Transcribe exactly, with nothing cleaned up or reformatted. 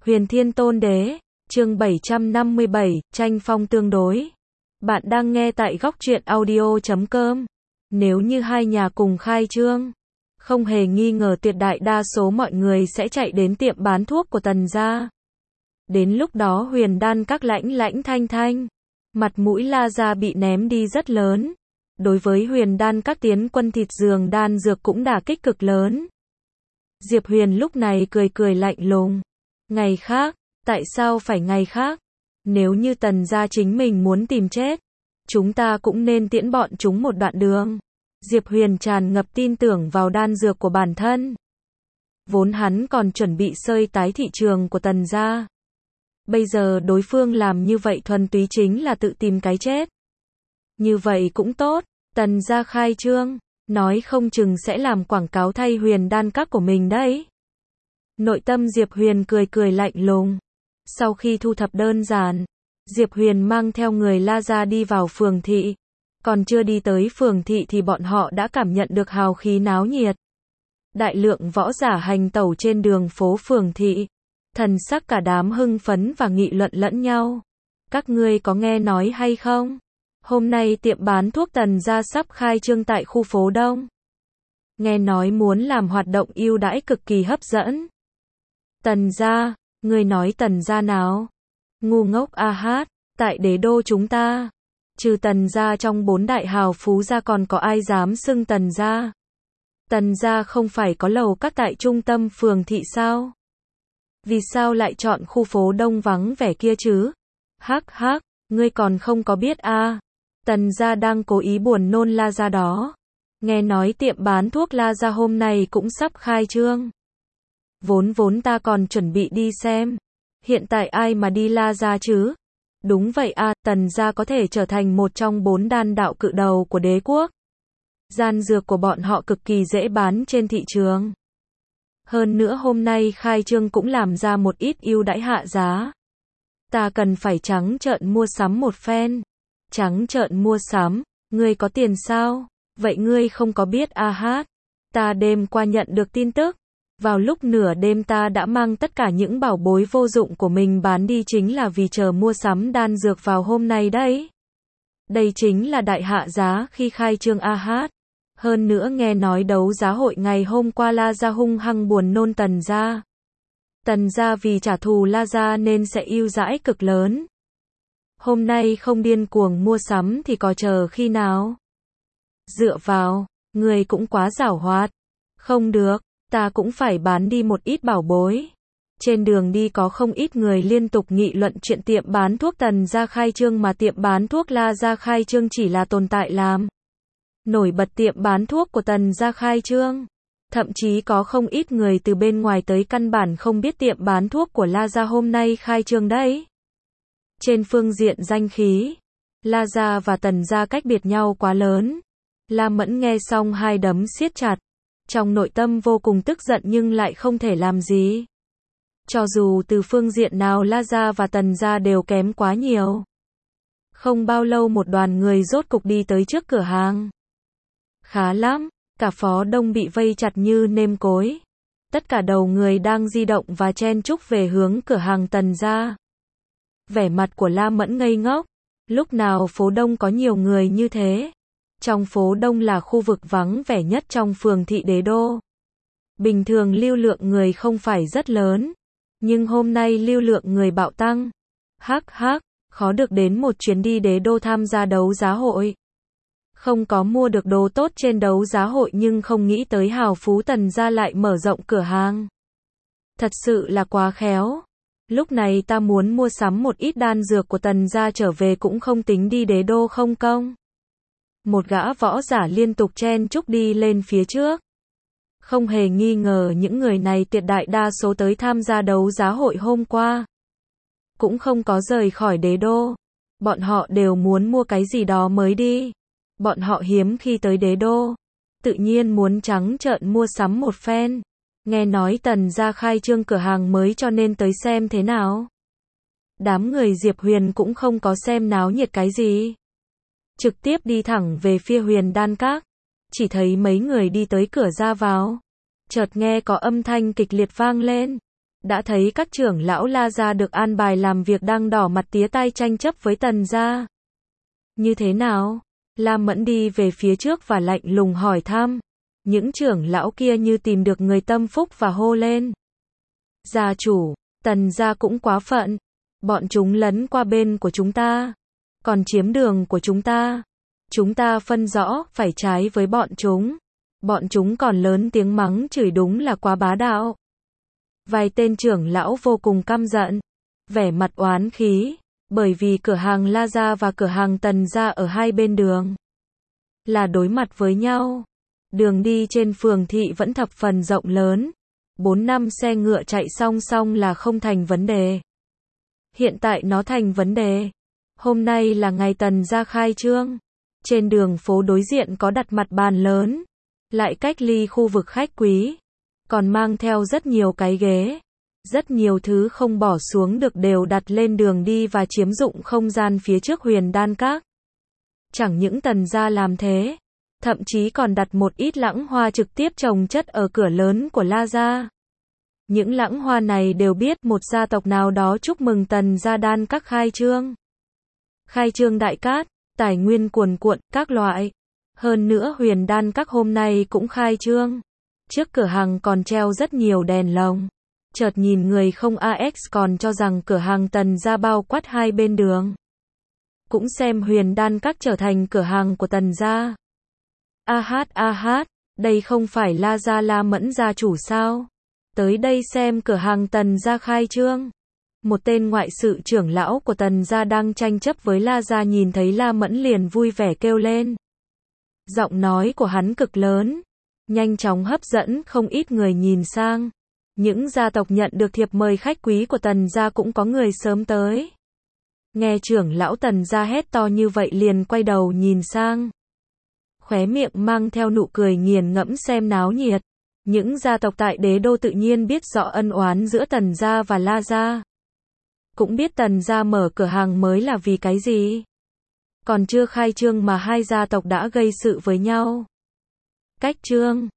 Huyền Thiên Tôn Đế, chương bảy trăm năm mươi bảy, tranh phong tương đối. Bạn đang nghe tại góc truyện audio chấm com. Nếu như hai nhà cùng khai trương, không hề nghi ngờ tuyệt đại đa số mọi người sẽ chạy đến tiệm bán thuốc của Tần gia. Đến lúc đó Huyền Đan các lãnh lãnh thanh thanh, mặt mũi La gia bị ném đi rất lớn. Đối với Huyền Đan các tiến quân thịt giường đan dược cũng đả kích cực lớn. Diệp Huyền lúc này cười cười lạnh lùng. Ngày khác, tại sao phải ngày khác? Nếu như Tần gia chính mình muốn tìm chết, chúng ta cũng nên tiễn bọn chúng một đoạn đường. Diệp Huyền tràn ngập tin tưởng vào đan dược của bản thân. Vốn hắn còn chuẩn bị xơi tái thị trường của Tần gia. Bây giờ đối phương làm như vậy thuần túy chính là tự tìm cái chết. Như vậy cũng tốt, Tần gia khai trương, nói không chừng sẽ làm quảng cáo thay Huyền Đan các của mình đấy. Nội tâm Diệp Huyền cười cười lạnh lùng. Sau khi thu thập đơn giản, Diệp Huyền mang theo người La gia đi vào phường thị. Còn chưa đi tới phường thị thì bọn họ đã cảm nhận được hào khí náo nhiệt. Đại lượng võ giả hành tẩu trên đường phố phường thị. Thần sắc cả đám hưng phấn và nghị luận lẫn nhau. Các ngươi có nghe nói hay không? Hôm nay tiệm bán thuốc Tần gia sắp khai trương tại khu phố Đông. Nghe nói muốn làm hoạt động ưu đãi cực kỳ hấp dẫn. Tần gia, ngươi nói Tần gia nào? Ngu ngốc a hát, tại đế đô chúng ta, trừ Tần gia trong bốn đại hào phú gia còn có ai dám xưng Tần gia? Tần gia không phải có lầu các tại trung tâm phường thị sao? Vì sao lại chọn khu phố Đông vắng vẻ kia chứ? Hắc hắc, ngươi còn không có biết a? À. Tần gia đang cố ý buồn nôn La gia đó. Nghe nói tiệm bán thuốc La gia hôm nay cũng sắp khai trương. Vốn vốn ta còn chuẩn bị đi xem. Hiện tại ai mà đi La gia chứ? Đúng vậy a, à, Tần gia có thể trở thành một trong bốn đan đạo cự đầu của đế quốc. Gian dược của bọn họ cực kỳ dễ bán trên thị trường. Hơn nữa hôm nay khai trương cũng làm ra một ít ưu đãi hạ giá. Ta cần phải trắng trợn mua sắm một phen. Trắng trợn mua sắm, ngươi có tiền sao? Vậy ngươi không có biết a hát. Ta đêm qua nhận được tin tức. Vào lúc nửa đêm ta đã mang tất cả những bảo bối vô dụng của mình bán đi chính là vì chờ mua sắm đan dược vào hôm nay đấy. Đây chính là đại hạ giá khi khai trương a hát. Hơn nữa nghe nói đấu giá hội ngày hôm qua La gia hung hăng buồn nôn Tần gia. Tần gia vì trả thù La gia nên sẽ ưu đãi cực lớn. Hôm nay không điên cuồng mua sắm thì có chờ khi nào? Dựa vào, người cũng quá giảo hoạt. Không được, ta cũng phải bán đi một ít bảo bối. Trên đường đi có không ít người liên tục nghị luận chuyện tiệm bán thuốc Tần gia khai trương mà tiệm bán thuốc La gia khai trương chỉ là tồn tại làm. Nổi bật tiệm bán thuốc của Tần gia khai trương. Thậm chí có không ít người từ bên ngoài tới căn bản không biết tiệm bán thuốc của La gia hôm nay khai trương đấy. Trên phương diện danh khí, La gia và Tần gia cách biệt nhau quá lớn. La Mẫn nghe xong hai đấm siết chặt. Trong nội tâm vô cùng tức giận nhưng lại không thể làm gì. Cho dù từ phương diện nào La gia và Tần gia đều kém quá nhiều. Không bao lâu một đoàn người rốt cục đi tới trước cửa hàng. Khá lắm, cả phó Đông bị vây chặt như nêm cối. Tất cả đầu người đang di động và chen chúc về hướng cửa hàng Tần gia. Vẻ mặt của La Mẫn ngây ngốc. Lúc nào phố Đông có nhiều người như thế? Trong phố Đông là khu vực vắng vẻ nhất trong phường thị đế đô. Bình thường lưu lượng người không phải rất lớn. Nhưng hôm nay lưu lượng người bạo tăng. Hắc hắc, khó được đến một chuyến đi đế đô tham gia đấu giá hội. Không có mua được đồ tốt trên đấu giá hội nhưng không nghĩ tới hào phú Tần gia lại mở rộng cửa hàng. Thật sự là quá khéo. Lúc này ta muốn mua sắm một ít đan dược của Tần gia trở về cũng không tính đi đế đô không công. Một gã võ giả liên tục chen chúc đi lên phía trước. Không hề nghi ngờ những người này tuyệt đại đa số tới tham gia đấu giá hội hôm qua. Cũng không có rời khỏi đế đô. Bọn họ đều muốn mua cái gì đó mới đi. Bọn họ hiếm khi tới đế đô. Tự nhiên muốn trắng trợn mua sắm một phen. Nghe nói Tần gia khai trương cửa hàng mới cho nên tới xem thế nào. Đám người Diệp Huyền cũng không có xem náo nhiệt cái gì. Trực tiếp đi thẳng về phía Huyền Đan các. Chỉ thấy mấy người đi tới cửa ra vào. Chợt nghe có âm thanh kịch liệt vang lên. đã thấy các trưởng lão La gia được an bài làm việc đang đỏ mặt tía tai tranh chấp với Tần gia. Như thế nào? La Mẫn đi về phía trước và lạnh lùng hỏi thăm. Những trưởng lão kia như tìm được người tâm phúc và hô lên. Gia chủ, Tần gia cũng quá phận. Bọn chúng lấn qua bên của chúng ta, còn chiếm đường của chúng ta. Chúng ta phân rõ phải trái với bọn chúng. Bọn chúng còn lớn tiếng mắng chửi đúng là quá bá đạo. Vài tên trưởng lão vô cùng căm giận, vẻ mặt oán khí, bởi vì cửa hàng La gia và cửa hàng Tần gia ở hai bên đường là đối mặt với nhau. Đường đi trên phường thị vẫn thập phần rộng lớn, bốn năm xe ngựa chạy song song là không thành vấn đề. Hiện tại nó thành vấn đề. Hôm nay là ngày Tần gia khai trương. Trên đường phố đối diện có đặt mặt bàn lớn, lại cách ly khu vực khách quý, còn mang theo rất nhiều cái ghế. Rất nhiều thứ không bỏ xuống được đều đặt lên đường đi và chiếm dụng không gian phía trước Huyền Đan Các. Chẳng những Tần gia làm thế, thậm chí còn đặt một ít lẵng hoa trực tiếp trồng chất ở cửa lớn của La gia. Những lẵng hoa này đều biết một gia tộc nào đó chúc mừng Tần gia Đan Các khai trương. Khai trương đại cát, tài nguyên cuồn cuộn, các loại. Hơn nữa Huyền Đan Các hôm nay cũng khai trương. Trước cửa hàng còn treo rất nhiều đèn lồng. Chợt nhìn người không a ích còn cho rằng cửa hàng Tần gia bao quát hai bên đường. Cũng xem Huyền Đan Các trở thành cửa hàng của Tần gia. A hát a hát, đây không phải La gia La Mẫn gia chủ sao? Tới đây xem cửa hàng Tần gia khai trương. Một tên ngoại sự trưởng lão của Tần gia đang tranh chấp với La gia nhìn thấy La Mẫn liền vui vẻ kêu lên. Giọng nói của hắn cực lớn, nhanh chóng hấp dẫn không ít người nhìn sang. Những gia tộc nhận được thiệp mời khách quý của Tần gia cũng có người sớm tới. Nghe trưởng lão Tần gia hét to như vậy liền quay đầu nhìn sang. Khóe miệng mang theo nụ cười nghiền ngẫm xem náo nhiệt. Những gia tộc tại đế đô tự nhiên biết rõ ân oán giữa Tần gia và La gia. Cũng biết Tần gia mở cửa hàng mới là vì cái gì. Còn chưa khai trương mà hai gia tộc đã gây sự với nhau. Cách trương,